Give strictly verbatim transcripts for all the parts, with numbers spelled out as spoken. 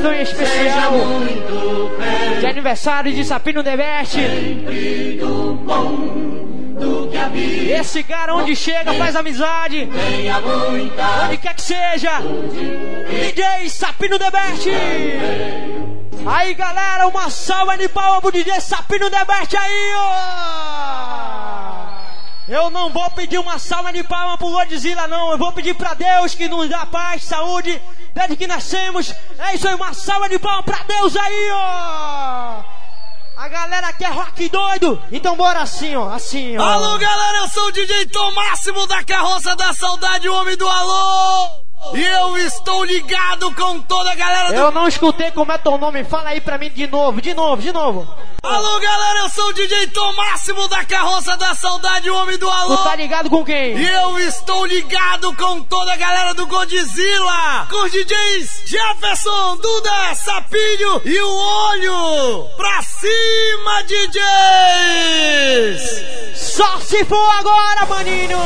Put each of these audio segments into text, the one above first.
edição especial de aniversário de Sapinho The Best. Esse cara onde chega faz amizade, onde quer que seja. D J Sapinho The Best. Aí galera, uma salva de palmas pro D J Sapinho The Best aí, ó. Eu não vou pedir uma salva de palmas pro Godzilla não, eu vou pedir pra Deus que nos dá paz, saúde, desde que nascemos. É isso aí, uma salva de palmas pra Deus aí, ó. A galera quer rock doido, então bora assim, ó, assim, ó. Alô galera, eu sou o D J Tom Máximo da Carroça da Saudade, o homem do alô. E eu estou ligado com toda a galera do... Eu não escutei como é teu nome, fala aí pra mim de novo, de novo, de novo. Alô galera, eu sou o D J Tom Máximo da Carroça da Saudade, o homem do alô. Tu tá ligado com quem? E eu estou ligado com toda a galera do Godzilla, com os D Js Jefferson, Duda, Sapinho e o Olho. Pra cima, D Js! Só se for agora, maninho!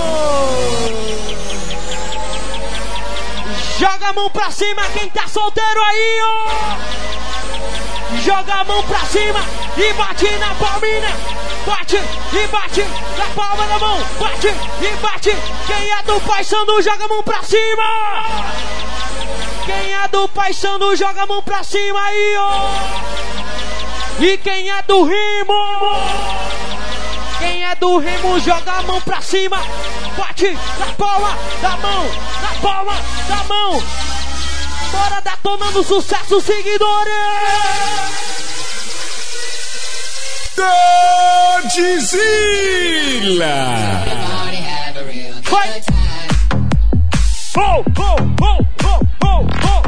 Joga a mão pra cima, quem tá solteiro aí, ó! Joga a mão pra cima e bate na palminha. Bate e bate na palma da mão. Bate e bate. Quem é do Pai Sandu, joga a mão pra cima. Quem é do Pai Sandu, joga a mão pra cima aí, ó! E quem é do Rimo? Quem é do Rimo, joga a mão pra cima. Bate na palma da mão, na palma da mão. Bora detonando sucesso, seguidores. Godzilla. Vai. Oh, oh, oh, oh, oh, oh.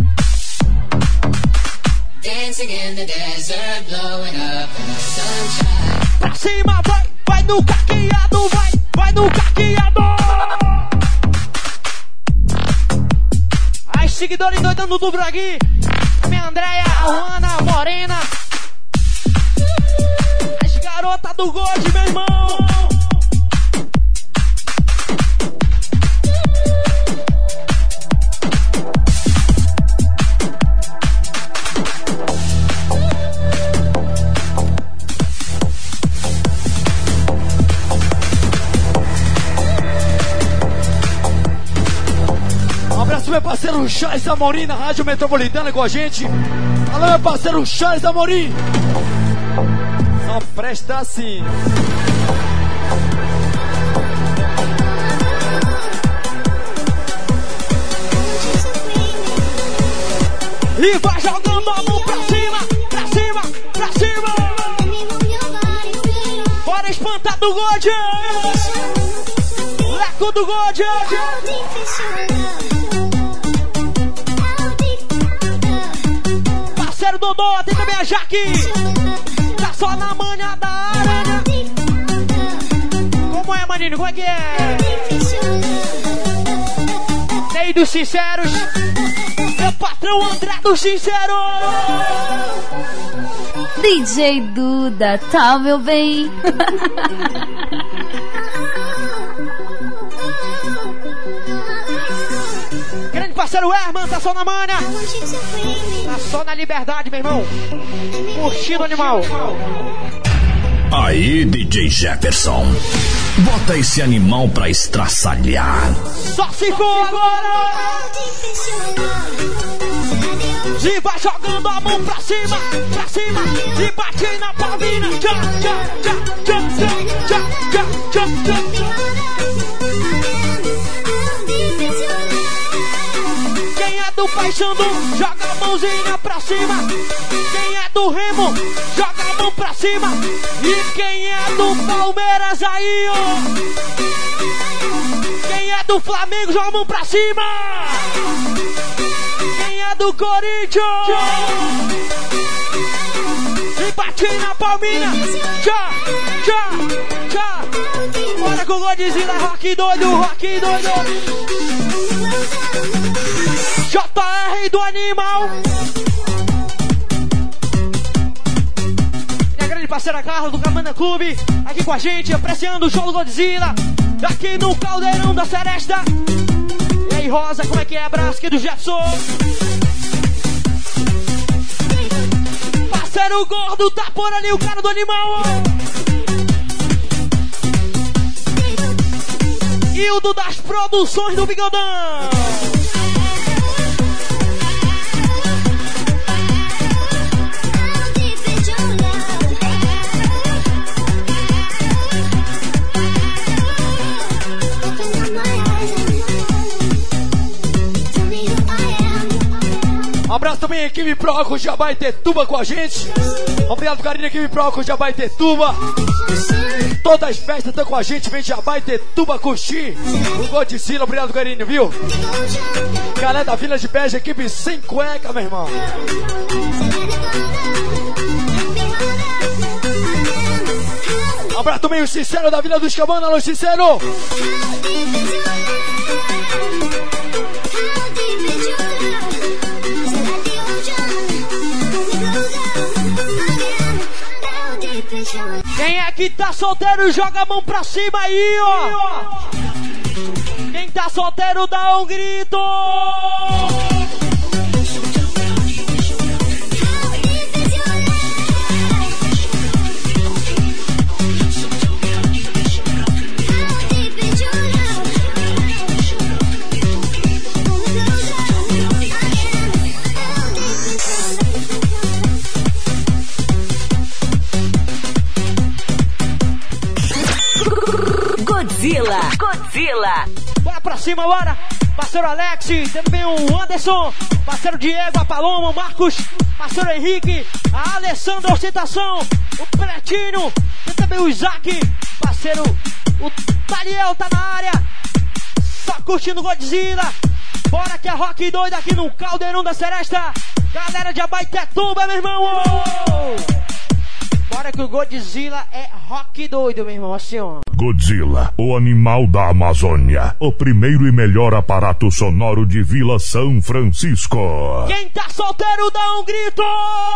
Dancing in the desert, blowing up in the sunshine. Pra cima, vai, vai no caqueado, vai, vai no caqueado. As seguidores doidando do Bragui, minha Andréia, a Juana, a Morena, as garotas do Gold, meu irmão. Meu parceiro Charles Amorim na Rádio Metropolitana com a gente. Alô, meu parceiro Charles Amorim. Só presta assim. E vai jogando a mão pra cima, pra cima, pra cima. Bora espantar do God. Leco do God. Parceiro Dodô, tem também a Jaque. Tá só na manha da aranha. Como é, maninho? Como é que é? Ney dos Sinceros. Meu patrão André dos Sinceros. D J Duda, tá, meu bem? Grande parceiro Herman, tá só na manha. Tá só na liberdade, meu irmão. Curtindo o animal. Aí, D J Jefferson, bota esse animal pra estraçalhar. Só se for agora. E vai jogando a mão pra cima, pra cima. E bate na palminha. Tchá, tchá, tchá, tchá, tchá, tchá, tchá, tchá. Quem é do Pai Sandu, joga a mãozinha pra cima. Quem é do Remo, joga a mão pra cima. E quem é do Palmeiras aí, ó. Quem é do Flamengo, joga a mão pra cima. Quem é do Corinthians, e bate na palminha. Tchá, tchá, tchá. Bora com o Godzilla, rock doido, rock doido. J R do animal. Minha grande parceira Carla do Camana Clube, aqui com a gente, apreciando o show do Godzilla, aqui no Caldeirão da Seresta. E aí, Rosa, como é que é? Abraço aqui do Jefferson. parceiro gordo tá por ali, o cara do animal. Hildo das produções do Bigodão. Um abraço também a equipe Proco Jabaetetuba com a gente. Obrigado, carinho, equipe Proco Jabaetetuba. Todas as festas estão com a gente. Vem Jabaetetuba curtir o Godzilla. Obrigado, carinho, viu? Galera da Vila de Beja, equipe sem cueca, meu irmão. Um abraço também o Sincero da Vila dos Cabanas. Alô, Sincero. Quem é que tá solteiro, joga a mão pra cima aí, ó. Quem tá solteiro, dá um grito. Godzilla, Godzilla. Bora pra cima, bora. Parceiro Alex, também o Anderson, parceiro Diego, a Paloma, o Marcos, parceiro Henrique, a Alessandra Ostentação, o Pretinho, tem também o Isaac, parceiro, o Tariel tá na área, só curtindo Godzilla. Bora que é rock doido aqui no Caldeirão da Seresta. Galera de Abaetetuba, meu irmão. Bora que o Godzilla é rock doido, meu irmão, assim, ó. Godzilla, o animal da Amazônia. O primeiro e melhor aparato sonoro de Vila São Francisco. Quem tá solteiro dá um grito.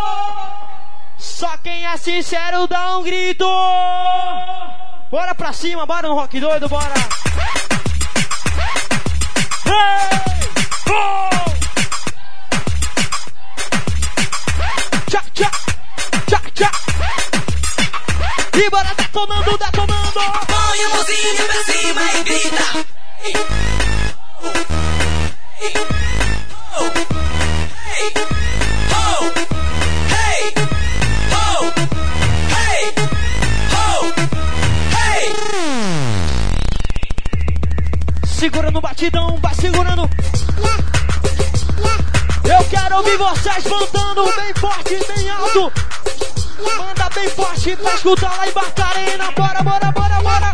Só quem é sincero dá um grito. Bora pra cima, bora no rock doido, bora. Hey! Oh! Tchá, tchá, tchá, tchá. E bora detonando, detonando. Põe a mãozinha pra cima e grita. Segura no batidão, vai segurando. Eu quero ouvir vocês cantando bem forte, bem alto. Manda bem forte pra escutar lá em Barcarena. Bora, bora, bora, bora.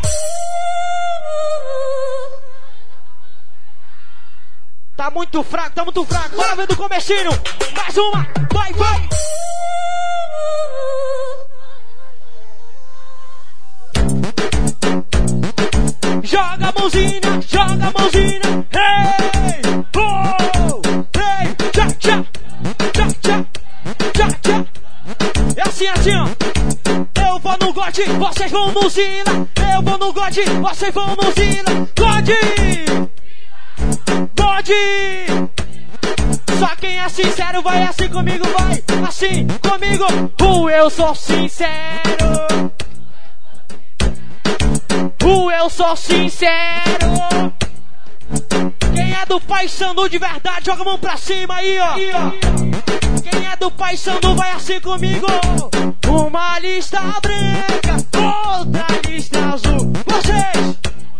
Tá muito fraco, tá muito fraco. Bora ver do comecinho. Mais uma, vai, vai. Joga a mãozinha, joga a mãozinha. Hey, oh, hey, tchá, tchá, tchá, tchá, tchá, tchá. É assim, assim, ó. Eu vou no God, vocês vão no Zila. Eu vou no God, vocês vão no Zila. God, God. Só quem é sincero vai assim comigo, vai assim comigo. O eu sou sincero. O eu sou sincero. Quem é do Pai Sandu de verdade, joga a mão pra cima aí, ó. Aí, ó. Quem é do Pai Sandu vai assim comigo. Uma lista branca, outra lista azul. Vocês!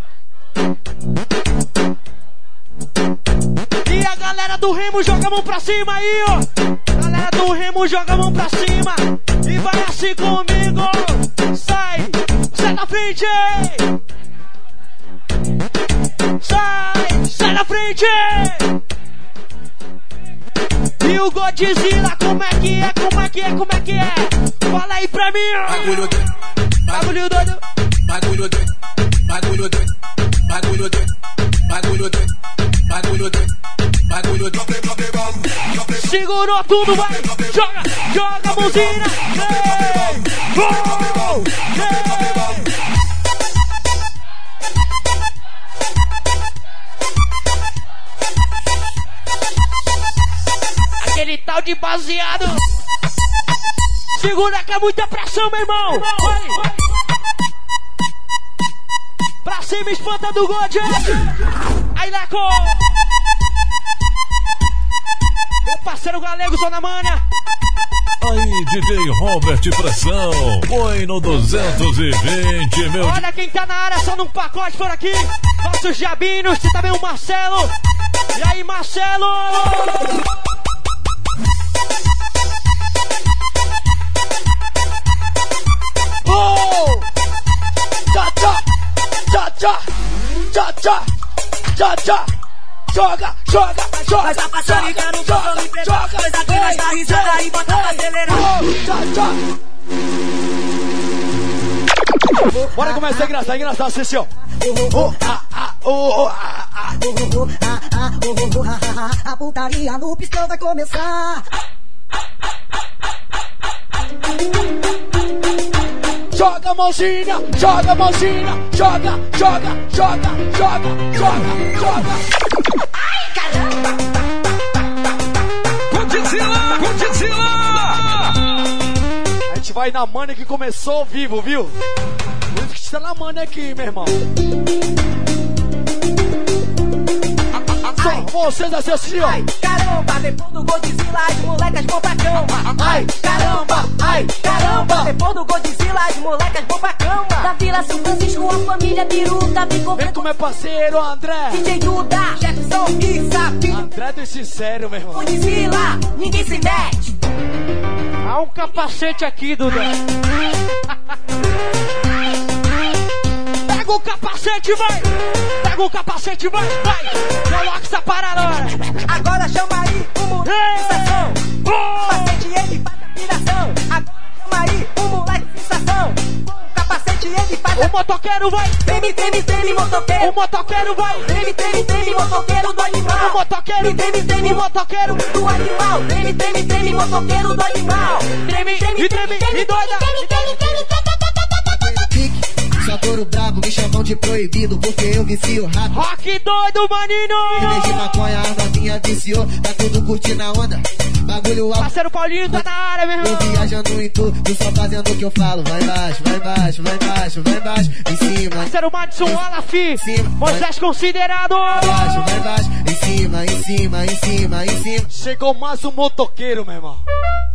E a galera do Remo joga a mão pra cima aí, ó. Galera do Remo joga a mão pra cima. E vai assim comigo. Sai, sai da frente. Sai, sai da frente. E o Godzilla, como é que é, como é que é, como é que é? Fala aí pra mim. Bagulho doido, bagulho doido, bagulho doido, bagulho doido, bagulho doido, bagulho doido, bagulho doido, bagulho doido. Segurou tudo, vai. Joga, joga a mãozinha. Hey, oh, hey. Aquele tal de baseado. Segura que é muita pressão, meu irmão. Vai. Pra cima, espanta do God. Aí, Leco. Meu parceiro galego, Zona Manha. Aí, D J Robert Pressão, põe no duzentos e vinte, meu... Olha quem tá na área, só num pacote por aqui. Nossos diabinos, você também o Marcelo. E aí, Marcelo? Oh! Tchá, tchá, tchá, tchá, tchá, tchá, tchá, tchá. Joga, joga, joga, Mas tá passando e quero joga, me pegar. Coisa aqui nós dá risada e bota pra acelerar. Bora começar a engraçar, engraçar, assim, ó. A putaria no pistão vai começar. Joga a mãozinha, joga a mãozinha, joga, joga, joga, joga, joga, joga. Ai, caramba! Godzilla, Godzilla! A gente vai na manha que começou ao vivo, viu? Por isso que está na manha aqui, meu irmão. Só vocês assim, ó. Ai, caramba, depois do Godzilla, as molecas vão pra cama. Ai, caramba, ai, caramba, depois do Godzilla, as molecas vão pra cama. Da Vila São Francisco, a família Biruta vem com Vem com meu parceiro, André. D J Duda, Jefferson e Sapinho. André do Sincero, meu irmão. Godzilla, ninguém se mete. Há um capacete aqui, Duda. Pega o capacete, vai! Pega o capacete, vai! Vai! Coloca essa parada agora! Agora chama aí o moleque sensação. Capacete ele faz a piração. Agora chama aí o moleque sensação. Capacete ele faz a... O motoqueiro vai! Treme, treme, treme, motoqueiro. O motoqueiro vai! Treme, treme, treme, motoqueiro do animal. O motoqueiro! Treme, treme, O motoqueiro! do animal. Treme, treme, treme, motoqueiro do animal. Treme, e treme, e doida! Só couro brabo, me chamam de proibido porque eu vicio rápido. Rock doido, maninho! Em vez de maconha, a novinha viciou. Tá tudo curtindo a onda, bagulho alto. Parceiro Paulinho tá na área, meu irmão! Eu viajando em tudo, só fazendo o que eu falo. Vai embaixo, vai embaixo, vai embaixo, vai embaixo. Em cima, Parceiro Madison Alafi! Moisés considerado! vai embaixo, vai embaixo. Em cima, em cima, em cima, em cima. Chegou mais um motoqueiro, meu irmão.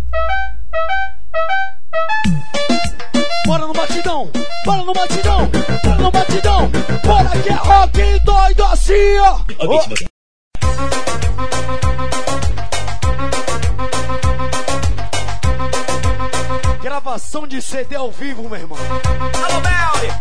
Bora no batidão, bora no batidão, bora no batidão. Bora que é rock doido assim, ó. Oh. Gravação de C D ao vivo, meu irmão. Alô, Belly!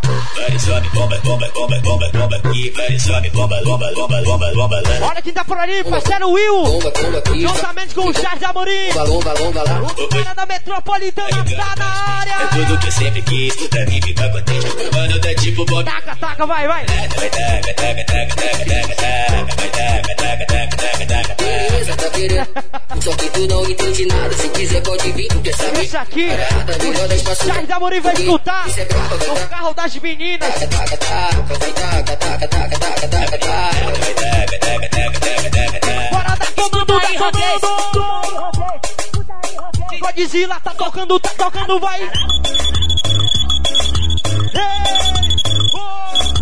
Olha quem tá por ali, parceiro Will! Juntamente com o Charles Amorim! O cara da Metropolitana tá na área! É tudo que eu sempre quis, pra mim ficar contente. Mano, tá tipo Bob. Taca, taca, vai, vai! Vai taca, taca, taca, taca, taca, taca. Vai taca, taca, taca, taca, taca, taca. Tá querendo? Só que tu não entende nada. Se quiser pode vir, tu quer saber. Esse aqui, o Charles Amorim vai escutar no carro das meninas. Bora dar comando, dá comando! Godzilla tá tocando, tá tocando, vai! Ei, oh.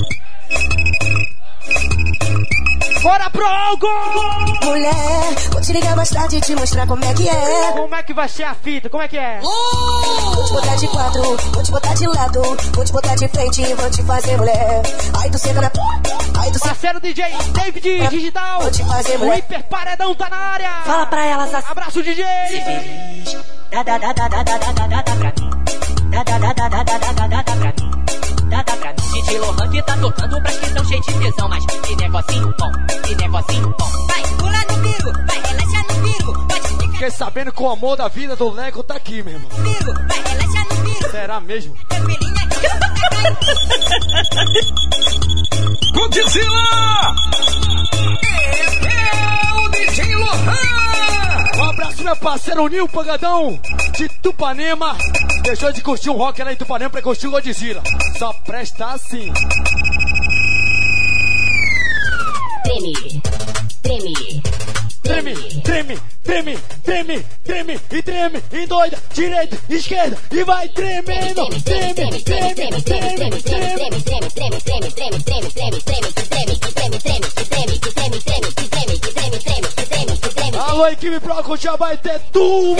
Bora pro algo! Mulher, vou te ligar mais tarde e te mostrar como é que é. Como é que vai ser a fita? Como é que é? Uh! Vou te botar de quatro, vou te botar de lado, vou te botar de frente e vou te fazer mulher. Aí tu senta na... Aí tu Parceiro D J David Digital, vou te fazer mulher. O Hiper Paredão tá na área. Fala pra elas assim. Abraço, D J. Dá, dá, dá, dá, dá, dá, dá, dá, dá pra mim. Dá, dá, dá, dá, dá, dá, dá, dá, dá pra mim. Dá, dá pra mim. D J Lohan que tá tocando pras que tão cheio de tesão. Mas que negocinho bom, que negocinho bom. Vai, pula no piru, vai, relaxa no piru. Pode ficar. Fiquei sabendo que o amor da vida do Lego tá aqui, meu irmão. Piru, vai, relaxa no piru. Será mesmo? Godzilla! Esse é o D J Lohan! Um abraço, meu parceiro Nil Pagadão de Tupanema. Deixou de curtir um rock lá em Tupanema pra curtir o Godzilla. Só presta assim. Treme, treme, Treme, treme, treme, treme, treme e treme, e doida, direita, esquerda, e vai tremendo, treme, treme, treme, treme, treme. Alô, equipe Broco, já vai ter tuba.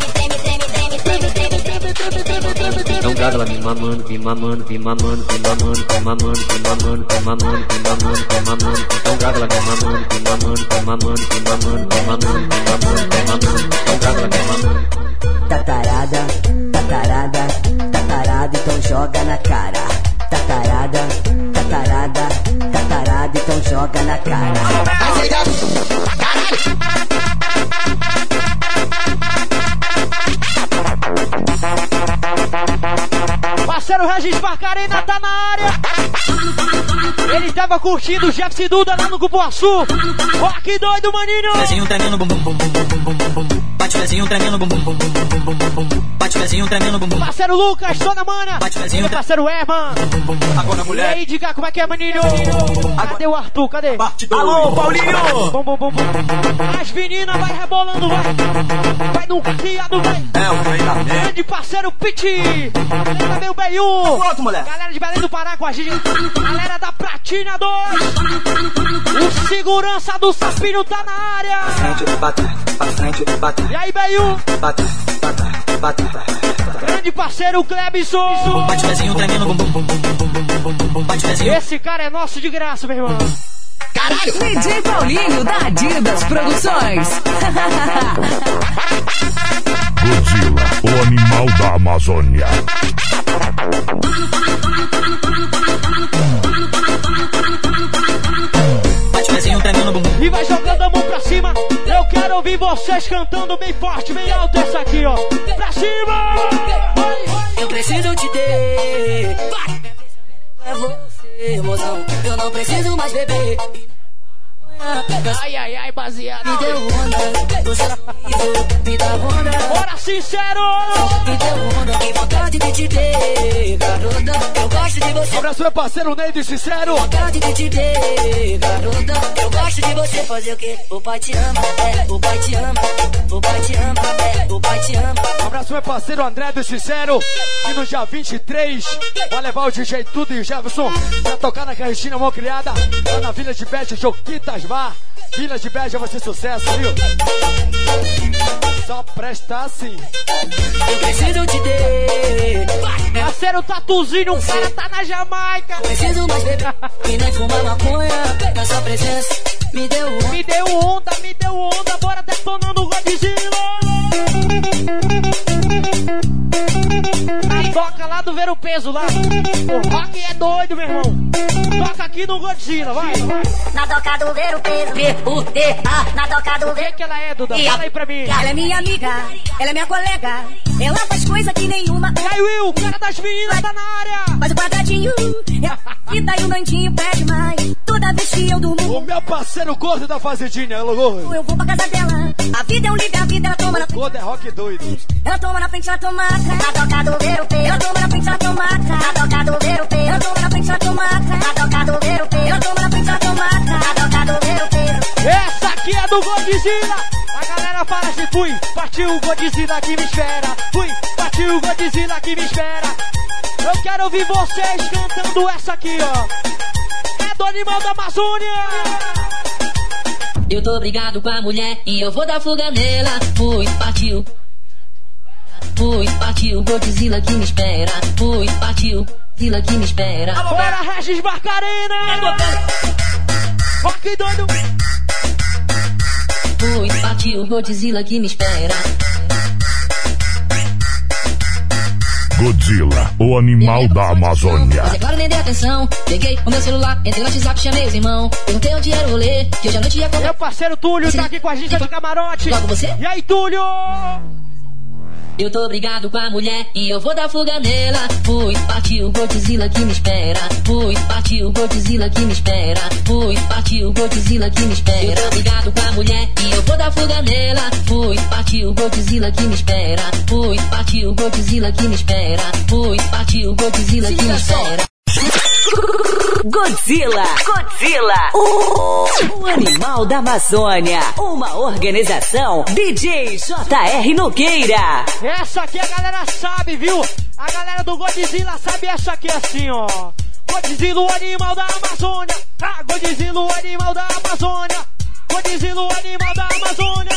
Então gádala me mamando, me mamando, me mamando, me mamando, me mamando, me mamando, me mamando, me mamando, me mamando. Então gádala me mamando, me mamando, me mamando, me mamando, me mamando, me mamando, me mamando. Então gádala me mamando. Tatarada, tatarada, tatarada, então joga na cara. Tatarada, tatarada, tatarada, então joga na cara. Parceiro Regis Barcarena tá na área. Ele tava curtindo o Jefferson Duda lá no Cupuaçu. Ó, que doido, maninho. Pezinho tremendo, bum bum bum bum bum bum bum. Bate pezinho tremendo, bum bum bum bum bum bum bum. Bate pezinho tremendo, bum bum. Parceiro Lucas, Dona Mana. Bate pezinho. Parceiro Herman. Agora mulher. E aí, diga como é que é, maninho. Cadê o Arthur? Cadê? Alô, Paulinho. Bum bum bum bum. As meninas vai rebolando, vai. Vai no caqueado, vai. É o rei da merda. Grande parceiro Piti. Tem também o Beiu. Pronto, mulher. Galera de Belém do Pará com a gente. Galera da Pratina dois. O segurança do Sapinho tá na área. Frente, bate, pra frente, bate. E aí, Beiu? Bate, bate, bate. Grande parceiro Clebson. Bate pezinho tremendo, bum bum bum bum bum bum bum. Bate pezinho. Esse cara é nosso de graça, meu irmão. Caralho! D J Paulinho da Adidas Produções. Godzilla, o animal da Amazônia. E vai jogando a mão pra cima. Eu quero ouvir vocês cantando bem forte, bem alto essa aqui, ó. Pra cima! Eu preciso te ter. É você, mozão. Eu não preciso mais beber. Ai, ai, ai, baseado. Me deu onda, você não me dá onda. Bora, sincero! Me deu onda, que vontade de te ter, garota. Eu gosto de você. Abraço, meu parceiro Neide Sincero. Vontade de te ter, garota. Eu gosto de você. Fazer o quê? O pai te ama, é, o pai te ama. O pai te ama, é, o pai te ama. Abraço, meu parceiro André do Sincero. E no dia vinte e três vai levar o D J Tudo e o Jefferson pra tocar na Carretina Mão Criada, lá na Vila de Bete, Joquitas Bar. Vila de Beja vai ser sucesso, viu? Só presta assim. Eu preciso te ter. Parceiro Tatuzinho, o cara tá na Jamaica. Preciso mais beber e nem fumar maconha. Na sua presença me deu onda. Me deu onda, me deu onda. Bora detonando o Godzilla. Toca lá do Ver o Peso lá. O rock é doido, meu irmão. Toca aqui no Godzilla, vai, vai. Na toca do Ver o Peso. V U T A. Na toca do Ver. O que que ela é, Duda? Fala aí pra mim. Ela é minha amiga, ela é minha colega. Ela faz coisa que nenhuma. E aí, Will, o cara das meninas tá na área. Faz o quadradinho, e daí o Nandinho pede mais. Toda vez que eu durmo. O meu parceiro gordo da Fazendinha, ela gordo. Eu vou pra casa dela. A vida é um livre, a vida ela toma na frente. Gordo é rock doido. Ela toma na frente, ela toma atrás. Na toca do Ver o Peso. Ela toma na frente, ela toma atrás. Na toca do Ver o Peso. Ela toma na frente, ela toma atrás. Na toca do Ver o Peso. Ela toma na frente, ela toma atrás. Na toca do Ver o Peso. Essa aqui é do Godzilla. A galera fala assim, fui, partiu o Godzilla que me espera. Fui, partiu o Godzilla que me espera. Eu quero ouvir vocês cantando essa aqui, ó. É do animal da Amazônia. Eu tô brigado com a mulher e eu vou dar fuga nela. Fui, partiu. Fui, partiu, Godzilla que me espera. Fui, partiu, Godzilla que me espera. Bora, Regis Barcarena. Rock doido. Fui, partiu, Godzilla que me espera. Godzilla, o animal da Amazônia. Mas é claro, nem dei atenção. Peguei o meu celular, entrei no WhatsApp, chamei os irmãos. Perguntei onde era o rolê, que hoje à noite ia comer. Meu parceiro Túlio tá aqui com a gente de camarote. Logo você? E aí, Túlio? Eu tô brigado com a mulher e eu vou dar fuga nela. Fui, partiu, Godzilla que me espera. Fui, partiu, Godzilla que me espera. Fui, partiu, Godzilla que me espera. Eu tô brigado com a mulher e eu vou dar fuga nela. Fui, partiu, Godzilla que me espera. Fui, partiu, Godzilla que me espera. Fui, partiu, Godzilla que me espera. Godzilla. Godzilla. O, o animal da Amazônia. Uma organização D J J R Nogueira. Essa aqui a galera sabe, viu? A galera do Godzilla sabe essa aqui assim, ó. Godzilla, o animal da Amazônia. Ah, Godzilla, o animal da Amazônia. Godzilla, o animal da Amazônia.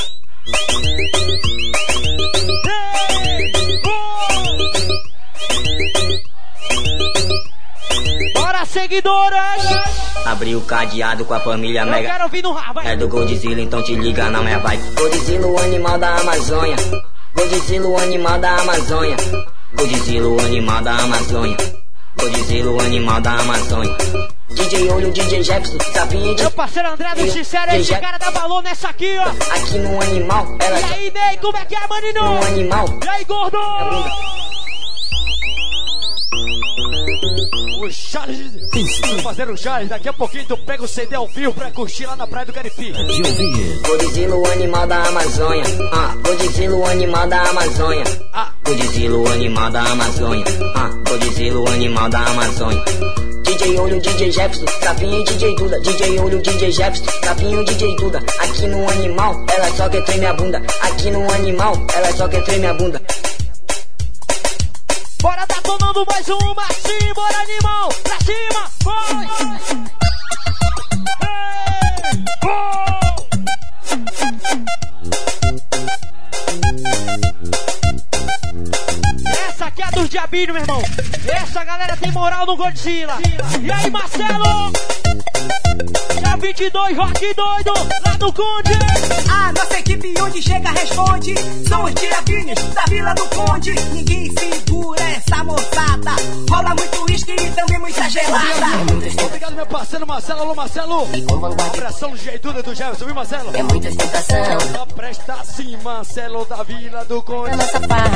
Bora, seguidoras! Abri o cadeado com a família Eu Mega. quero ouvir no rabo, vai. É do Godzilla, então te liga na minha vibe. Godzilla, o animal da Amazônia. Godzilla, o animal da Amazônia. Godzilla, o animal da Amazônia. Godzilla, o animal da Amazônia. D J Olho, D J Jefferson, Sapinho. Meu parceiro André do Sincero, esse cara dá valor nessa aqui, ó. Aqui no animal, ela. E aí, Ney, como é que é, maninho? No animal. E aí, gordo? O Charles, fazer o Charles, daqui a pouquinho tu pega o C D ao vivo pra curtir lá na praia do Caripi. Godzilla, o animal da Amazônia. Ah, Godzilla, o animal da Amazônia. Ah, Godzilla, o animal da Amazônia. Ah, Godzilla, o animal da Amazônia. D J Olho, D J Jefferson, Sapinho e D J Duda. D J Olho, D J Jefferson, Sapinho e D J Duda. Aqui no animal, ela só quer tremer a bunda. Aqui no animal, ela só quer tremer a bunda. Bora tá tomando mais uma, sim, bora animal, pra cima, vai! Ei, oh! Essa aqui é a dos diabinhos, meu irmão. Essa galera tem moral no Godzilla. E aí, Marcelo? Dia vinte e dois, rock doido, lá no Conde. A nossa equipe onde chega responde. São os diabinhos da Vila do Conde. Ninguém segura essa moçada. Rola muito uísque e também muita gelada. Obrigado, meu parceiro Marcelo. Alô, Marcelo. Abração do G Duda do Jefferson, viu, Marcelo? É muita ostentação. Só presta assim, Marcelo da Vila do Conde. É nossa farra.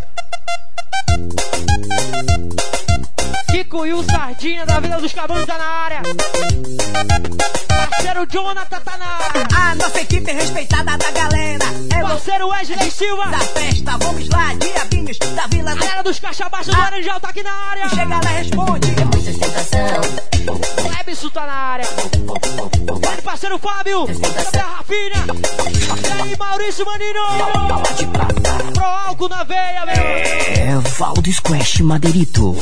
Kiko e o Sardinha da Vila dos Cabanos tá na área. Parceiro Jonathan tá na área. A nossa equipe é respeitada da galera. É parceiro Wesley Silva da festa, vamos lá, diabinhos da Vila do... Galera dos Caixa Baixa do Laranjal tá aqui na área. Chega lá, responde. É muita ostentação. Clebson tá na área. Vale, parceiro Fábio. Também a Rafinha. E aí, Maurício Manino. Pro álcool na veia, meu. É Valdo Squash Madeirito.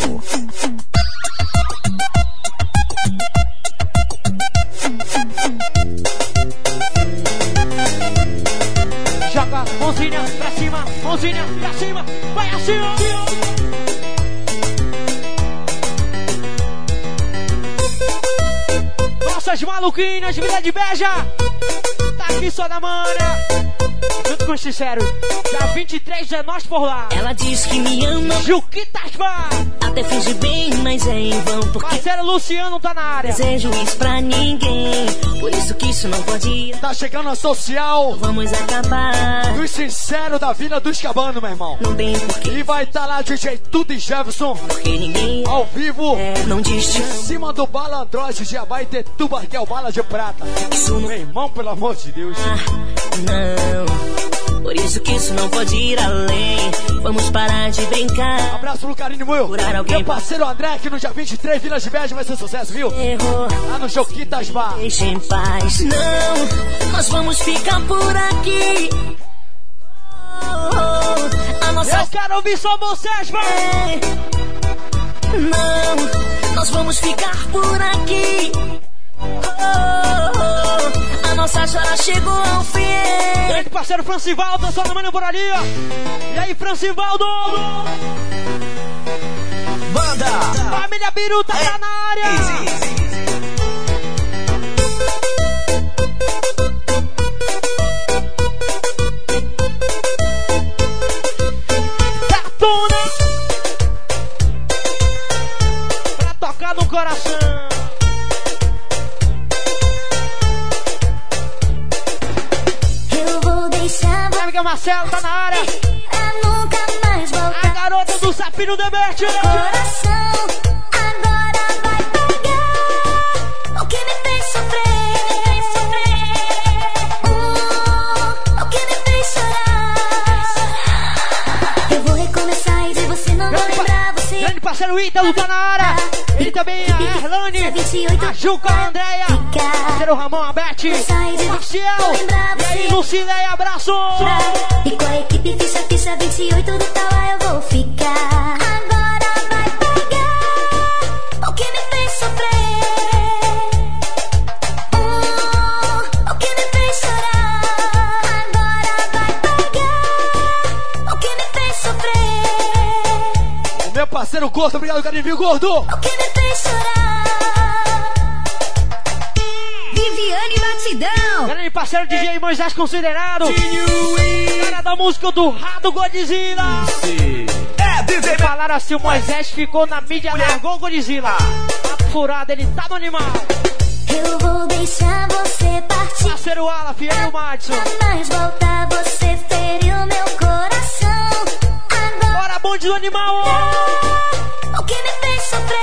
Joga mãozinha pra cima, mãozinha pra cima, vai acima. Nossas maluquinhas, vida de beija, tá aqui só na mana. Junto com os sinceros, dia vinte e três é nós por lá. Ela diz que me ama, Juquitas Bar. Até finge bem, mas é em vão. Porque parceiro Luciano tá na área. Desejo isso pra ninguém, por isso que isso não pode ir. Tá chegando a social. Vamos acabar. Dos sinceros da Vila dos Cabanos, meu irmão. Não tem porquê. E vai tá lá D J Tudo e Jefferson. Porque ninguém ao vivo. É, não diz em cima do Bala Android de Abaetetuba, que é o Bala de Prata. Isso não... Meu irmão, pelo amor de Deus. Ah, não. Por isso que isso não pode ir além. Vamos parar de brincar. Abraço pro carinho, meu. Meu parceiro André, que no dia vinte e três, Vila de Beja vai ser sucesso, viu? Errou. Lá no Joquitas Bar. Deixa em paz. Não, nós vamos ficar por aqui. Oh, oh, a nossa... Eu quero ouvir só vocês, vai! Não, nós vamos ficar por aqui. Oh, oh, a nossa chora chegou ao fim. Grande parceiro Francivaldo, só no mano por ali, ó. E aí, Francivaldo? Banda Família Biruta é. Tá na área. Easy, easy, easy. Tatuna pra tocar no coração. Eu vou deixar Meu amigo Marcelo tá na área. Eu nunca mais voltar. A garota do Sapinho Debete. Coração agora vai pegar o que me fez sofrer, oh, o que me fez chorar. Eu vou recomeçar e de você não vou lembrar. Você parceiro Ítalo tá na área. Ele também, a Erlane, a Juca, a Andréia, parceiro Ramon, a Beth, Marcial. E aí, Lucileia, abraço. E com a equipe ficha, ficha vinte e oito do Tauá eu vou ficar. Agora vai pegar o que me fez sofrer. Oh, o que me fez chorar. Agora vai pegar o que me fez sofrer. O meu parceiro Gordo, obrigado, carinho, viu, Gordo? O que me fez chorar. Viviane Batidão. Grande parceiro D J Moisés Considerado. Cara da música do Rado Godzilla. É, D J. Falaram assim, o Moisés ficou na mídia, largou o Godzilla. Tá furado, ele tá no animal. Eu vou deixar você partir. Parceiro Ala, fiel e o Madison. Mas voltar, você feriu meu coração. Agora bora, bonde do animal. O que me fez sofrer.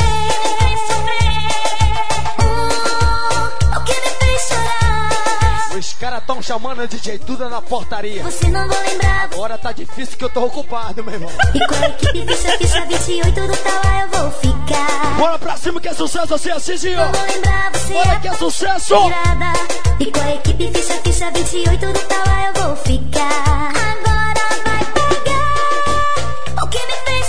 Os caras tão chamando a D J Duda na portaria. Você não vou lembrar. Agora tá difícil que eu tô ocupado, meu irmão. E com a equipe ficha, ficha vinte e oito do Tauá eu vou ficar. Bora pra cima que é sucesso assim, Assisinho. Não vou lembrar, você bora é que é sucesso. Virada. E com a equipe ficha, ficha vinte e oito do Tauá eu vou ficar. Agora vai pegar o que me fez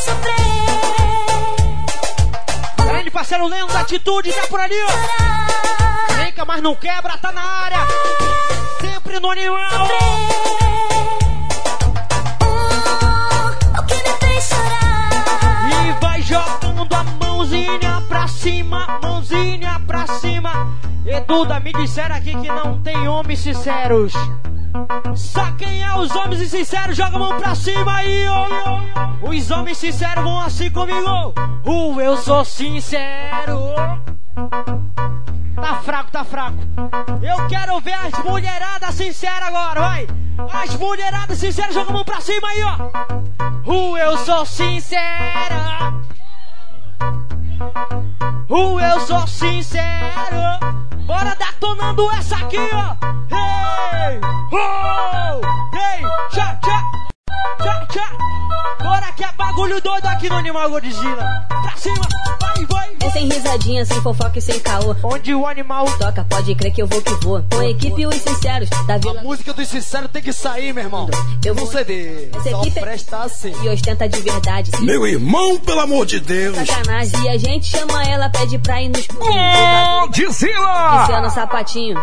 sofrer. Grande parceiro Leandro da Atitude, tá por ali, ó. Brinca, mas não quebra, tá na área. Sempre no animal. Oh, o que me fez chorar. E vai jogando a mãozinha pra cima, mãozinha pra cima. E Duda, me disseram aqui que não tem homens sinceros. Só quem é os homens insinceros, joga a mão pra cima aí, ó. Os homens sinceros vão assim comigo. Uh, eu sou sincero. Tá fraco, tá fraco. Eu quero ver as mulheradas sinceras agora, vai. As mulheradas sinceras, joga a mão pra cima aí, ó. Uh, eu sou sincera. Uh, eu sou sincero. Bora detonando essa aqui, ó. Hey, oh, hey, tchá, tchá, tchá, tchá. Bora que é bagulho doido aqui no Animal Godzilla. Pra cima, vai, vai. É sem risadinha, sem fofoca e sem caô. Onde o animal toca, pode crer que eu vou que vou. Com a equipe e os sinceros da Vila. A música dos sinceros tem que sair, meu irmão. Eu vou C D. Essa só equipe presta assim. E ostenta de verdade. Meu irmão, pelo amor de Deus. Sacanagem. E a gente chama ela, pede pra ir no escurinho. Godzilla! Enfiando no sapatinho.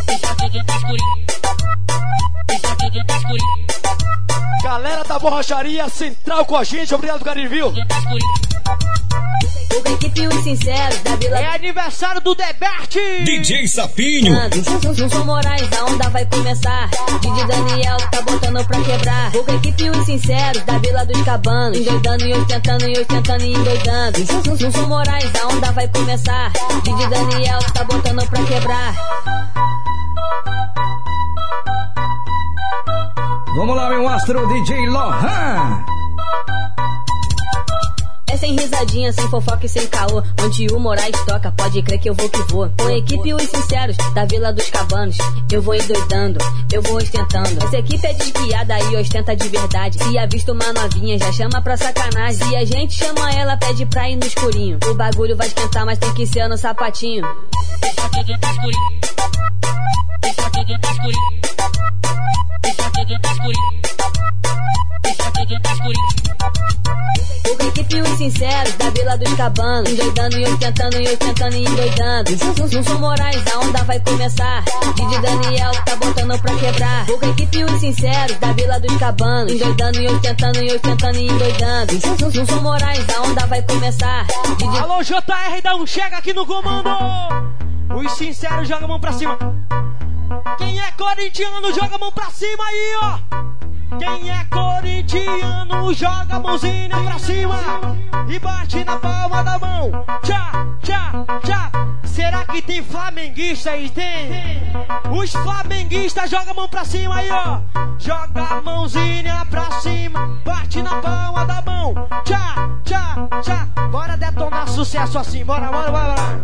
Galera da borracharia central com a gente, obrigado, carinho, viu? Com a equipe e os sinceros da Vila. É aniversário do Deberte. D J Sapinho. Wilson Moraes, a onda vai começar. D J Daniel tá botando pra quebrar. Com a equipe e os sinceros da Vila dos Cabanos. Endoidando e ostentando e ostentando e endoidando. Wilson Moraes, a onda vai começar. D J Daniel tá botando pra quebrar. Vamos lá, meu astro D J Lohan. É sem risadinha, sem fofoca e sem caô. Onde o Moraes toca, pode crer que eu vou que vou. Com a equipe e os sinceros da Vila dos Cabanos. Eu vou endoidando, eu vou ostentando. Essa equipe é desguiada e ostenta de verdade. Se avista uma novinha, já chama pra sacanagem. Se a gente chama ela, pede pra ir no escurinho. O bagulho vai esquentar, mas tem que ser no sapatinho. Deixa tudo no escurinho. Deixa tudo no escurinho. Deixa tudo no escurinho. Deixa tudo no escurinho. Com a equipe e os sinceros da Vila dos Cabanos. Endoidando e ostentando e ostentando e endoidando. Wilson Moraes, a onda vai começar. D J Daniel tá botando pra quebrar. Com a equipe e os sinceros da Vila dos Cabanos. Endoidando e ostentando e ostentando e endoidando. Wilson Moraes, a onda vai começar. D J... Alô, J R, dá um chega aqui no comando. Os sinceros, joga a mão pra cima. Quem é corintiano, joga a mão pra cima aí, ó. Quem é corintiano, joga a mãozinha pra cima e bate na palma da mão. Tchá, tchá, tchá. Será que tem flamenguista aí? Tem. Os flamenguistas, joga a mão pra cima aí, ó. Joga a mãozinha pra cima, bate na palma da mão. Tchá, tchá, tchá. Bora detonar sucesso assim, bora, bora, bora, bora.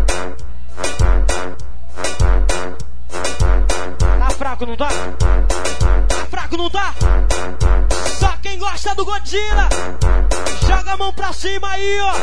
Não tá? fraco, não tá? Só quem gosta do Godzilla, joga a mão pra cima aí, ó.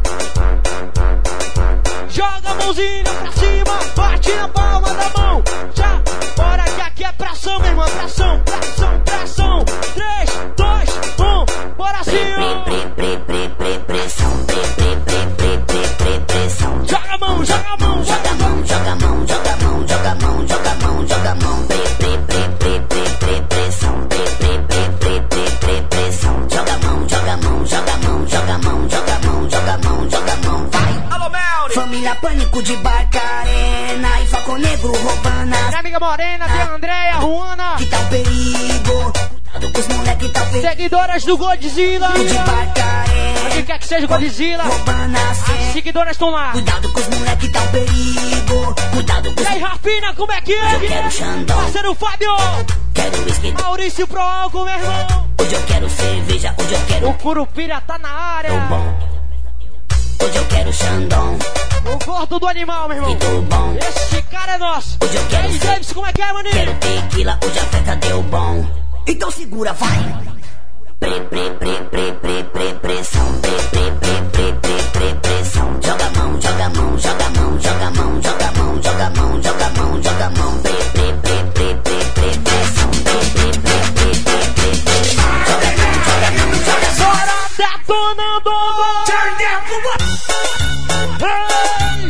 Joga a mãozinha pra cima, bate na palma da mão. Já, bora que aqui é pração, meu irmão. Pração, pração, pração. três, dois, um, bora assim, ó. Pressão, pressão. Joga a mão, joga a mão, joga a mão, joga a mão, joga a mão, joga a mão, joga a mão, joga a mão. Pressão, pressão. Joga a mão, joga a mão, joga a mão, joga a mão, joga a mão, joga a mão, joga a mão. Vai. Alô, Melri. Família Pânico de Barcarena e Falcão Negro roubando. Minha amiga Morena, tem a Andréia, Juana. Que tá o perigo. Cuidado com os moleque, tá o perigo. Seguidoras do Godzilla. De Barcarena. Onde quer que seja Godzilla. Roubando a cena. As seguidoras estão lá. Cuidado com os moleque, tá o perigo. Cuidado com os... E aí, Rafina, como é que é? Eu quero Xandão. Parceiro Fábio. Quero whisky. Maurício Pro Álcool, meu irmão. Hoje eu quero cerveja, hoje eu quero... O Curupira tá na área. Tô bom. Hoje eu quero Xandão. O gordo do animal, meu irmão. E tô bom. Esse cara é nosso. Hoje eu quero... E aí, James, como é que é, maninho? Quero tequila, hoje a festa deu bom. Então segura, vai. Pre, pre, pre, pre, pre, pre, pressão. Pre, pre, pre, pre, pre, pre, pressão. Joga a mão, joga a mão, joga a mão, joga a mão, joga a mão, joga a mão, joga a mão, joga a mão. Pre, pre, pre, pre, pre, pre, pressão. Pre, pre, pre, pre, pre, pre, pressão. Joga a mão, joga a mão, joga a mão. Bora detonando! Turn down for what? Hey!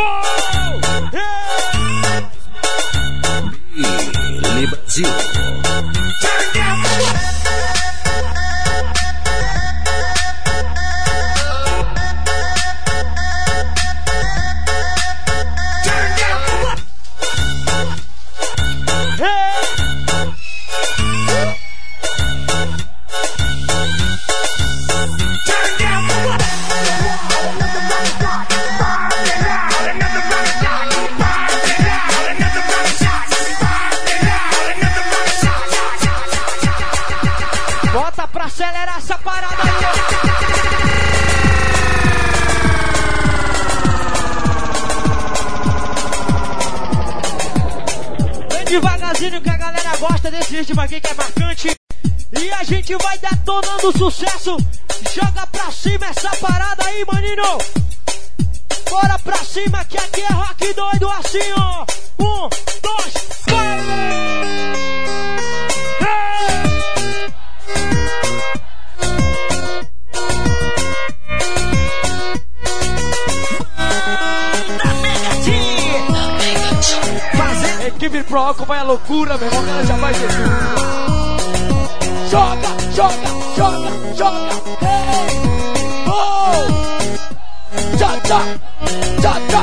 Whoa! Hey! Brasil. Turn down for what? Bota pra acelerar essa parada aí. Vem devagarzinho que a galera gosta desse ritmo aqui que é marcante. E a gente vai detonando o sucesso. Joga pra cima essa parada aí, maninho. Bora pra cima que aqui é rock doido assim, ó. Um, dois, vai! Equipe Pro Álcool vai a loucura, meu irmão, que ela já vai ter tudo. Joga, joga, joga, joga. Hey! Oh! Tchá, tchá, tchá, tchá.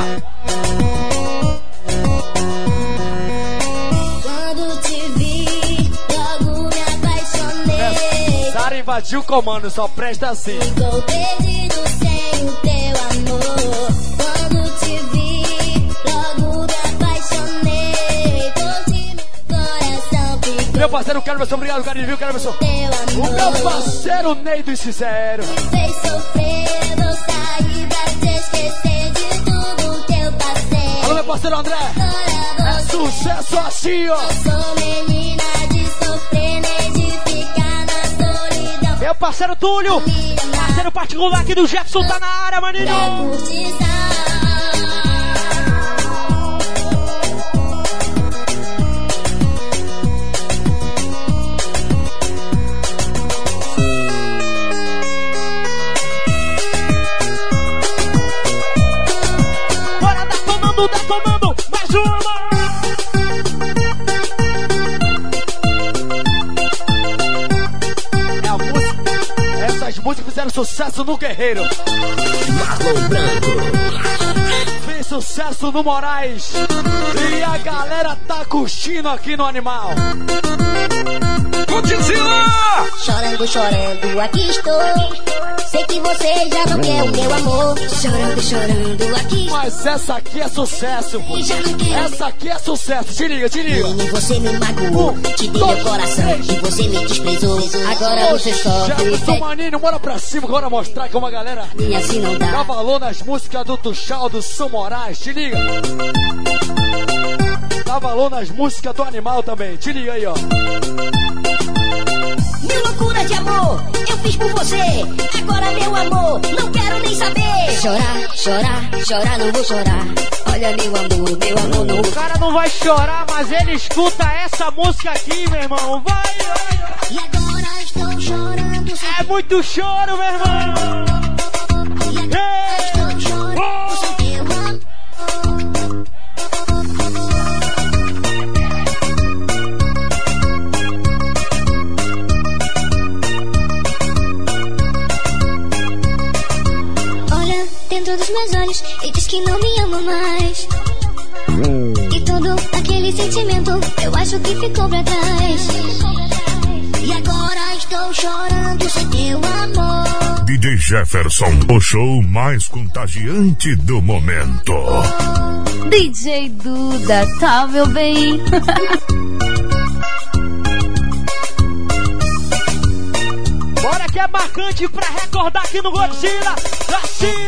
Quando te vi, logo me apaixonei. Sara invadiu o comando, só presta assim. Ficou perdido sem o teu amor. Quando te vi, logo me apaixonei. Trouxe meu coração, ficou. Meu parceiro Carlos, obrigado, carinho, viu, Carlos? O meu parceiro Ney do Sincero. Me fez sofrer, vou sair pra te esquecer de tudo que eu passei. Alô, meu parceiro André. É sucesso assim, ó. Eu sou menina de sofrer, nem de ficar na solidão. Meu parceiro Túlio, parceiro particular aqui do Jefferson, tá na área, maninho. É curtição. Bora detonando, detonando, mais uma. É a música. Essas músicas fizeram sucesso no Guerreiro. Marlon Branco. Fez sucesso no Moraes. E a galera tá curtindo aqui no Animal. Godzilla! Chorando, chorando, aqui estou. Sei que você já não quer o meu amor. Chorando, chorando, aqui estou. Mas essa aqui é sucesso, pô. Já não quero. Essa aqui é sucesso, te liga, te liga. Menino, você me magoou. Um, Te dei dois, meu coração três. e você me desprezou. Agora você sofre. Jefferson Maninho, bora pra cima, bora mostrar como a galera E assim não dá dá. valor nas músicas do Tuxal, do São Moraes, te liga. Dá valor nas músicas do Animal também, te liga aí, ó. Que loucura de amor eu fiz por você. Agora, meu amor, não quero nem saber. Chorar, chorar, chorar, não vou chorar. Olha, meu amor, meu amor, não vou. O cara não vai chorar, mas ele escuta essa música aqui, meu irmão. Vai, vai. E agora estou chorando. É muito choro, meu irmão. E agora estou chorando sem teu amor. Olha dentro dos meus olhos e diz que não me ama mais. E todo aquele sentimento eu acho que ficou pra trás. E agora estou chorando sem teu amor. D J Jefferson, o show mais contagiante do momento. D J Duda, tá, meu bem? Bora que é marcante pra recordar aqui no Godzilla. Assim,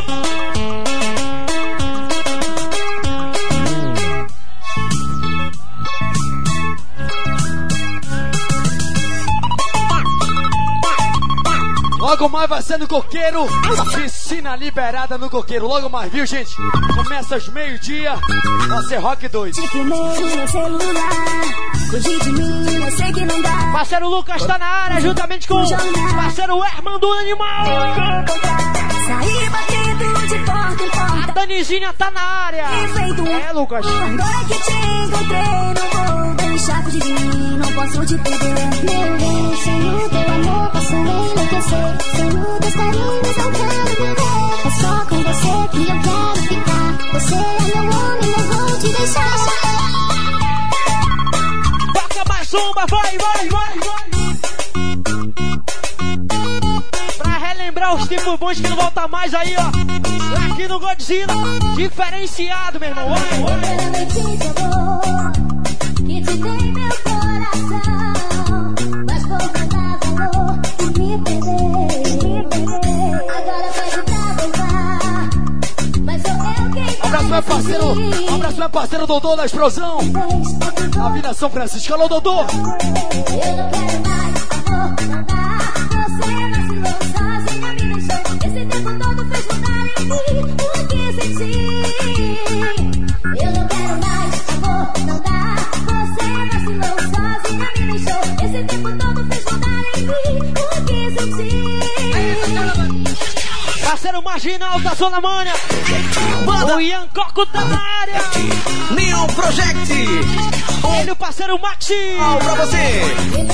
logo mais vai ser no Coqueiro. Piscina liberada no Coqueiro. Logo mais, viu, gente? Começa às meio-dia. Vai ser Rock dois. Te filmei no meu celular. Fugir de mim, eu sei que não dá. Parceiro Lucas tá na área, juntamente com o parceiro Herman do Animal. Saí batendo de porta em porta. A Danizinha tá na área. É, Lucas. Agora que te encontrei, não vou deixar fugir de mim. Não posso te perder. Meu bem, sem o teu amor, posso enlouquecer. Sem o teus carinhos, não quero viver. É só com você que eu quero ficar. Você é meu homem, não vou te deixar. Mais uma, vai, vai, vai, vai. Pra relembrar os tempos bons que não volta mais aí, ó. Aqui no Godzilla, diferenciado, meu irmão. Vai, vai. Que te dei meu coração, mas por nada valor e me perder. Agora pode pra voltar, mas sou eu quem vai. Abraço, meu parceiro. Abraço, meu parceiro Dodô da Explosão. Avenida São Francisco. Alô, Dodô. Eu não quero mais amor, não dá. Você vacilou sozinha, me deixou. Esse tempo todo fez mudar em mim o que senti. Eu não quero mais amor, não dá. Você vacilou sozinha, me deixou. Esse tempo todo fez mudar em mim o que senti. Parceiro Marginal da Zona Mania. O Ian Coco tá na área. New Project. Ele, o parceiro Maxi. Oh, pra você.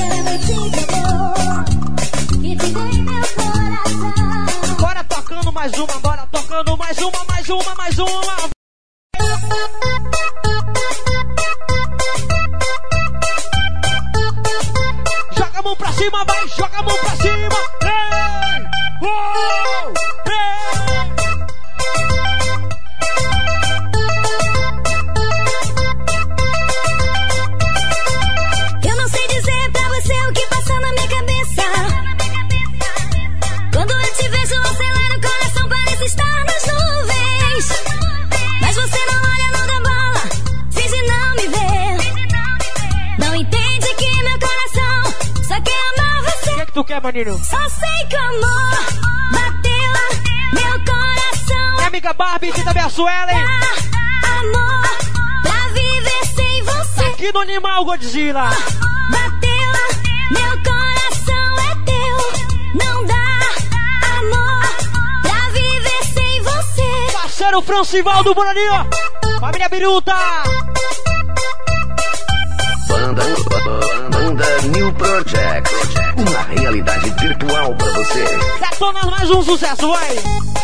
Bora tocando mais uma, bora tocando mais uma, mais uma, mais uma. Joga a mão pra cima, vai, joga a mão pra cima. Ei! Oh! Ei! Eu não sei dizer pra você o que passa na minha cabeça. Quando eu te vejo, acelera o coração, parece estar nas nuvens. Mas você não olha, não dá bola, finge não me ver. Não entende que meu coração só quer amar você. O que é que tu quer, maninho? Só sei que o amor bateu meu coração. Minha amiga Barbie, que também é a Suelen. Amor pra viver sem você. Aqui no Animal Godzilla. Bateu, meu coração é teu. Não dá amor pra viver sem você. Parceiro Francivaldo Bonaninho. Família Biruta. Banda, banda New Project. Uma realidade virtual pra você. Detona mais um sucesso, vai.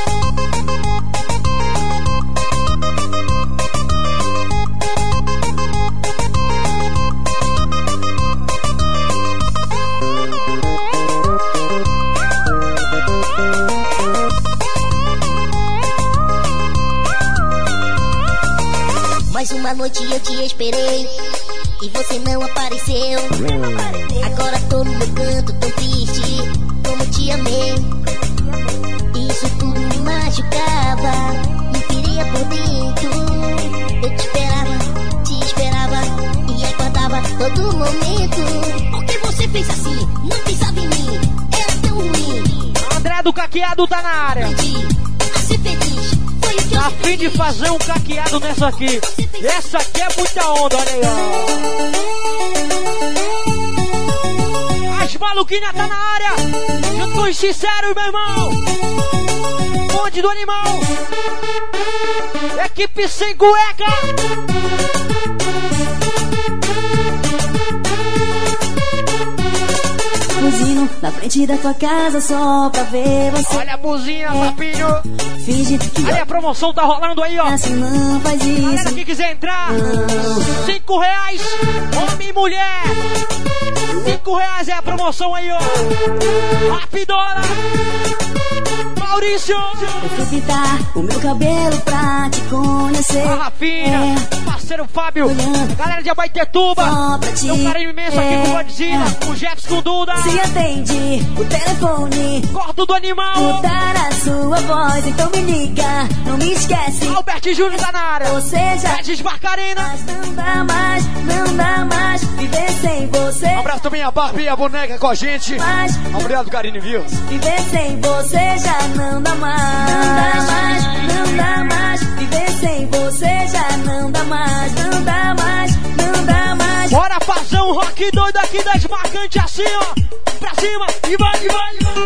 Mais uma noite eu te esperei e você não apareceu. Agora tô no meu canto tão triste, como te amei. Isso tudo me machucava, me feria por dentro. Eu te esperava, te esperava e aguardava todo momento. Porque você Você pensa assim, não pensava em mim. Era tão ruim. André do Caqueado tá na área. A ser feliz. Foi o que eu Tá a fim de fazer um caqueado nessa aqui. Essa aqui é muita onda, olha aí, ó. As maluquinhas tá na área. Junto com os sinceros, meu irmão. Bonde do animal. Equipe sem cueca. Buzino na frente da tua casa só pra ver você. Olha a buzina, papinho. Finge que olha a promoção tá rolando aí, ó. Assim não faz isso. Galera que quiser entrar, não. Cinco reais, homem e mulher. Cinco reais é a promoção aí, ó. Rapidona. Maurício. Eu fui pintar o meu cabelo pra te conhecer. A Rafinha, é. Parceiro Fábio. Olhando. Galera de Abaetetuba. Tem um carinho imenso é. Aqui com o Godzilla, com o Jefferson, com o Duda. Se atende o telefone. Corto do animal. Mudar a sua voz, então me liga, não me esquece. Alberto Júnior tá na área. Ou seja, Regis Marcarina. Mas não dá mais, não dá mais viver sem você. Um abraço também a Barbie e a boneca com a gente. Mas, obrigado, carinho, viu? Viver sem você já não dá mais. Não dá mais, não dá mais. Viver sem você já não dá mais. Não dá mais, não dá mais. Bora fazer um rock doido aqui das marcantes assim, ó. Pra cima, e vai, e vai, e vai.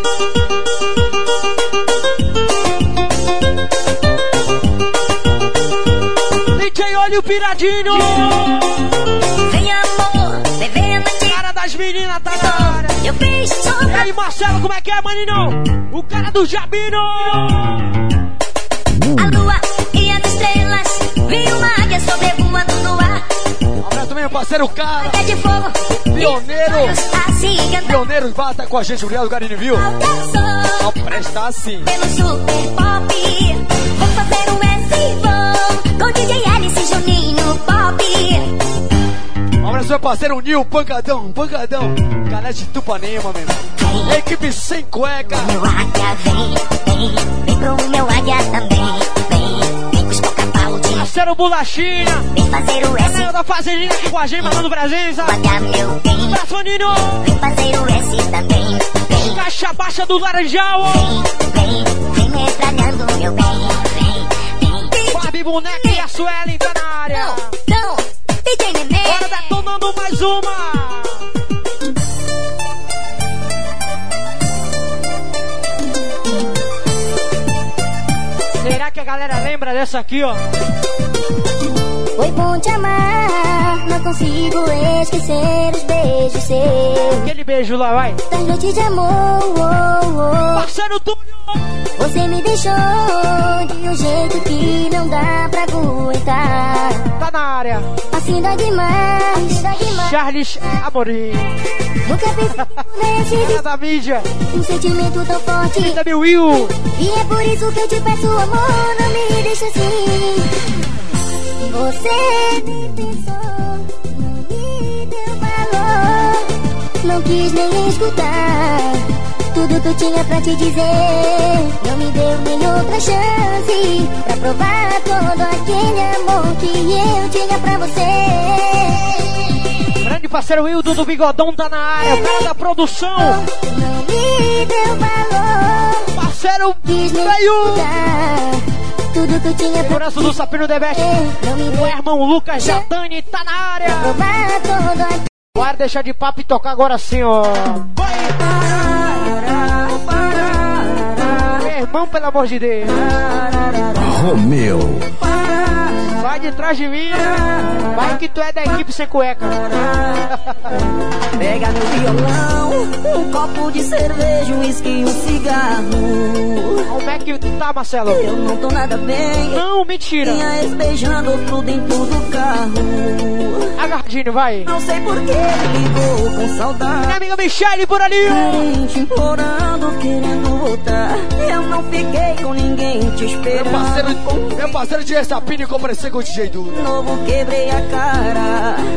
D J Olho Piradinho. Vem amor, bebê na cara das meninas tá na área. Eu fiz sombra. E aí Marcelo, como é que é, maninho? O cara do Jabino. A lua e as estrelas. Vi uma águia sobrevoando no ar. Um abraço também o parceiro cara. Até de fogo. Pioneiro. Assim, Pioneiro, bata com a gente, obrigado, carinho, viu? Só presta assim. Pelo super pop. Vou fazer um S bom com D J Alice Juninho Pop. Um abraço meu parceiro Nil, pancadão, pancadão. Galera de Tupanema, meu irmão. Equipe sem cueca. Meu águia vem, vem, vem pro meu águia também. Vem, vem com os coca-balde. Parceiro Bolachinha. Vem fazer o S. Galera da Fazendinha aqui com a gente, mandando presença. Águia meu bem. Pra Soninho. Vem fazer o S também. Vem. Caixa baixa do Laranjal. Vem, vem, vem metralhando meu bem. Vem, vem. Barbie Boneca e a Suelen tá na área. Não, não, D J Nenê. Bora detonando mais uma. Será que a galera lembra dessa aqui, ó? Foi bom te amar, não consigo esquecer os beijos seus. Aquele beijo lá, vai. Das noites de amor, oh, oh. Parceiro Túlio. Você me deixou de um jeito que não dá pra aguentar. Tá na área. Assim dá demais, assim dá demais. Charles Amorim. Nunca pensei nesse da mídia. Um sentimento tão forte. Vida meu Will. E é por isso que eu te peço, amor, não me deixa assim. Você me pensou, não me deu valor. Não quis nem escutar tudo que eu tinha pra te dizer. Não me deu nem outra chance pra provar todo aquele amor que eu tinha pra você. Grande parceiro Wildo do Bigodão tá na área, o cara da produção. Não me deu valor. Parceiro veio. Tudo que eu tinha pra segurança do Sapino Debete. O irmão Lucas Jatani tá na área. Vai deixar de papo e tocar agora assim, ó. Meu irmão, pelo amor de Deus. Romeu. Vai de trás de mim. Vai que tu é da equipe sem cueca. Pega meu violão, um copo de cerveja, um uísque e um cigarro. Como é que tá, Marcelo? Eu não tô nada bem. Não, mentira. Minha ex beijando outro dentro do carro. Agarradinho, vai. Não sei por que me ligou com saudade. Minha amiga Michele por ali. Gente implorando, querendo voltar. Eu não fiquei com ninguém te esperando. Meu parceiro, meu parceiro de Sapinho, compareci com o D J Duda. Novo quebrei a cara, mas mal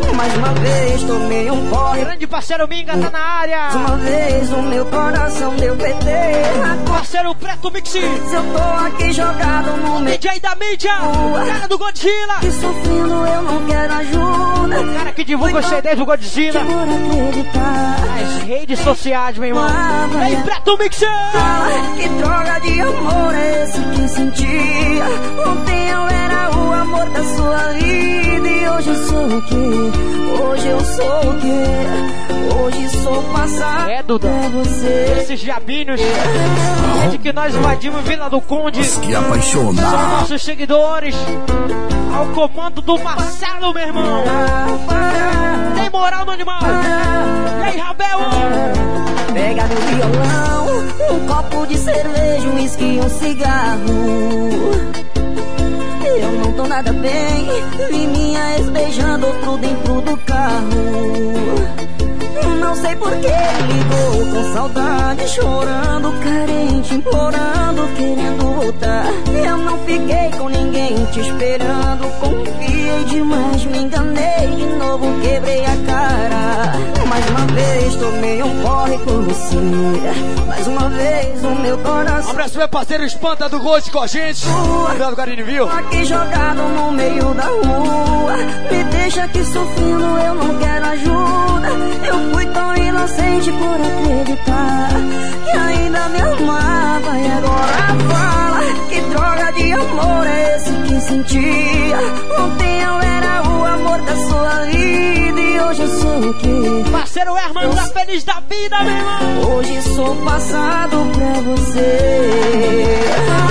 uma vez tomei um porre. Grande parceiro Minga tá na área. Mais uma vez o meu coração deu P T. Parceiro Preto Mix. Se eu tô aqui jogado no meio D J da mídia, cara do Godzilla. E sofrendo eu não quero ajuda. O cara que divulga os C Ds do Godzilla nas redes sociais, meu irmão. Vem Preto Mix. Que droga de amor é esse que sentia? Ontem eu era o amor da sua vida. E hoje eu sou o quê? Hoje eu sou o quê? Hoje sou passado. É, Duda, é você. Esses diabinhos, desde que nós invadimos Vila do Conde, que apaixonar. São nossos seguidores. Ao comando do Marcelo, meu irmão. Tem moral no animal. E aí, Rabel? Pega meu violão, um copo de cerveja, um uísque e um cigarro. Eu não tô nada bem, vi minha ex beijando outro dentro do carro. Não sei por que ligou com saudade, chorando, carente, implorando, querendo voltar. Eu não fiquei com ninguém te esperando, confiei demais, me enganei de novo, quebrei a cara. Mais uma vez tomei um porre por você, mais uma vez o meu coração. Um abraço meu parceiro Espanta do Gold com a gente. Obrigado, Carinho, viu? Aqui jogado no meio da rua, me deixa aqui sofrendo, eu não quero ajuda. Eu fui tão inocente por acreditar que ainda me amava e agora fala. Que droga de amor é esse que sentia? Ontem eu era o amor da sua vida e hoje eu sou o quê? Parceiro Herman tá feliz da vida, meu irmão. Hoje sou passado pra você.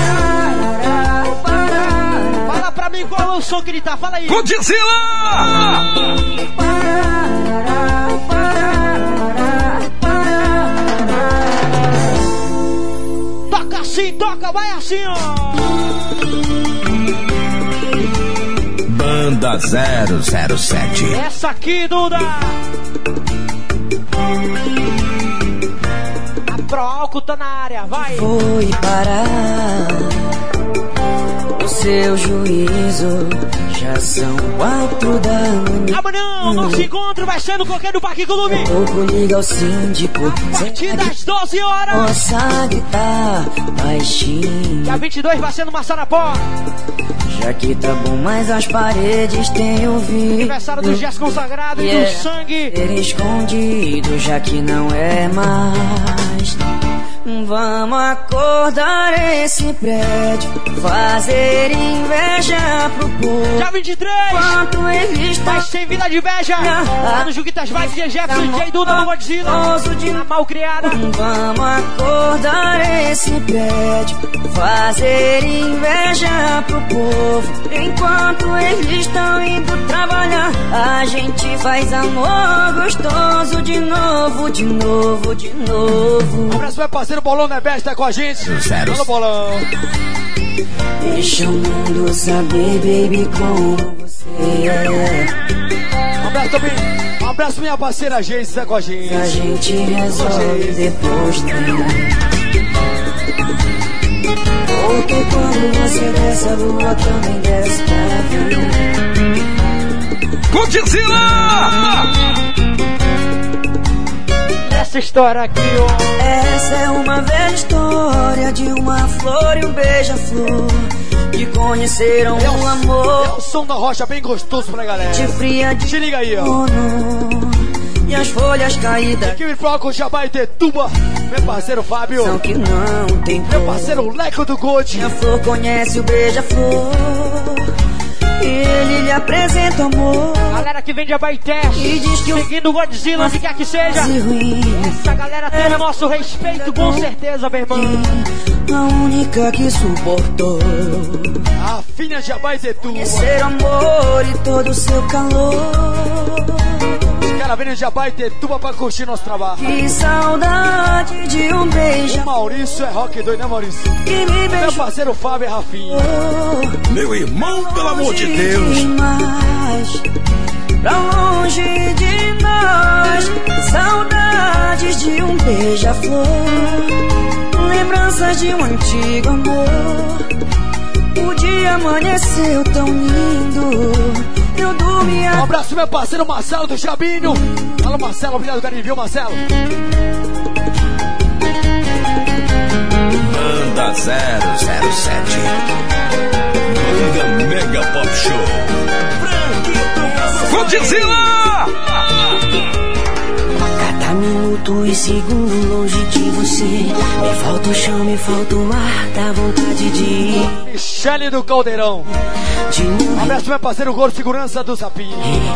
Fala pra mim qual é o som que ele tá, fala aí. Godzilla! Toca assim, toca, vai assim, ó. Banda zero zero sete. Essa aqui, Duda. A Pro Álcool tá na área, vai. Foi parar o seu juízo. Já são quatro da manhã. Amanhã, nosso encontro vai ser no Coqueiro do Parque Clube. Pouco liga ao síndico. A partir das doze horas. Possa gritar baixinho. Dia vinte e dois vai ser no Massanapó. Já que tá bom, mas as paredes têm ouvido. Aniversário do Jess Consagrado yeah. E do Sangue. Ter escondido, já que não é mais. Vamos acordar esse prédio, fazer inveja pro povo. Dia vinte e três, quanto ele está vai ser Vila de Inveja. Lá no Juquitas vai, D J Jefferson, D J Duda no Godzilla, a Malcriada. Vamos acordar esse prédio, fazer inveja pro povo. Enquanto eles estão indo trabalhar, a gente faz amor gostoso de novo, de novo, de novo. Um abraço, meu parceiro Bolão Nebeste tá com a gente. Zero. Fala, Bolão. Deixa o mundo saber, baby, como você é. Um abraço também. Um abraço, minha parceira Geise tá com a gente. A gente resolve depois, né? Porque quando você desce, a lua também desce pra mim. Godzilla! Essa história aqui, ó. Essa é uma velha história de uma flor e um beija-flor que conheceram é o, o amor. É o som da rocha bem gostoso pra galera. De fria de te liga aí, ó. E as folhas caídas. Aqui me foca o Jabaetetuba. Meu parceiro Fábio. São que não tem meu parceiro Leco do Gold. A flor conhece o beija-flor. Ele lhe apresenta amor. Galera que vem de Abaeté e diz que seguindo o Godzilla, onde quer que seja. Essa galera tem o nosso respeito, com certeza, meu irmão. A única que suportou a filha de Abaetetuba. Ser amor e todo o seu calor. Os caras vêm de Abaetetuba pra curtir nosso trabalho. Que saudade de um beijo. O Maurício é rock doido, né, Maurício? Que me meu parceiro Fábio é Rafinha. Oh, meu irmão, pelo amor de Deus. Demais, pra longe de nós. Saudades de um beija-flor. Lembranças de um antigo amor. O dia amanheceu tão lindo. Eu dormi a... Um abraço, meu parceiro Marcelo do Chabinho. Fala, Marcelo, obrigado, carinho, viu, Marcelo? Manda zero zero sete. Manda Mega Pop Show. Godzilla! Cada minuto e segundo longe de você, me falta o chão, me falta o ar, dá vontade de ir. Michele do Caldeirão. Um abraço, meu parceiro Gordo Segurança do Zapinho.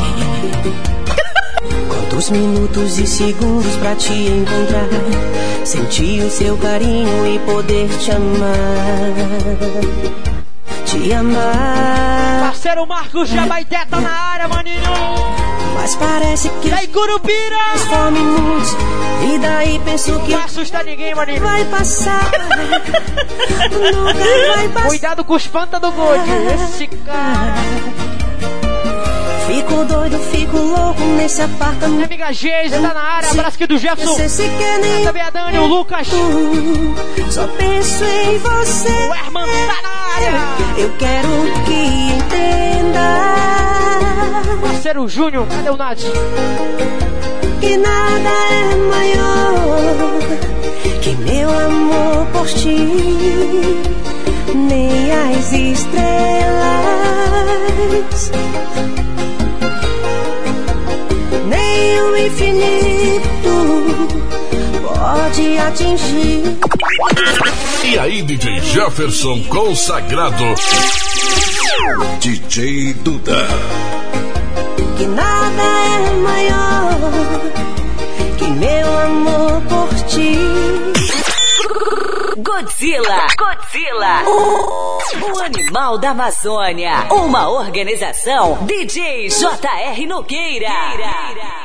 Quantos minutos e segundos pra te encontrar, sentir o seu carinho e poder te amar, te amar. Parceiro Marcos Jabaité tá na área, maninho. Mas parece que daí Curupira fome muito. E daí penso que não vai assustar ninguém, maninho. Vai passar. Nunca vai passar. Cuidado com os pantas do Gold. Esse cara. Fico doido, fico louco nesse apartamento. Minha amiga Geise tá na área. Abraço aqui do Jefferson. Também a Dani, o Lucas. Só penso em você. O Herman tá na área. Eu quero que entenda. Parceiro Júnior, cadê o Nath? Que nada é maior que meu amor por ti, nem as estrelas, nem o infinito pode atingir. E aí, D J Jefferson consagrado. D J Duda. Que nada é maior que meu amor por ti. Godzilla, Godzilla, o, o animal da Amazônia. Uma organização D J J R Nogueira.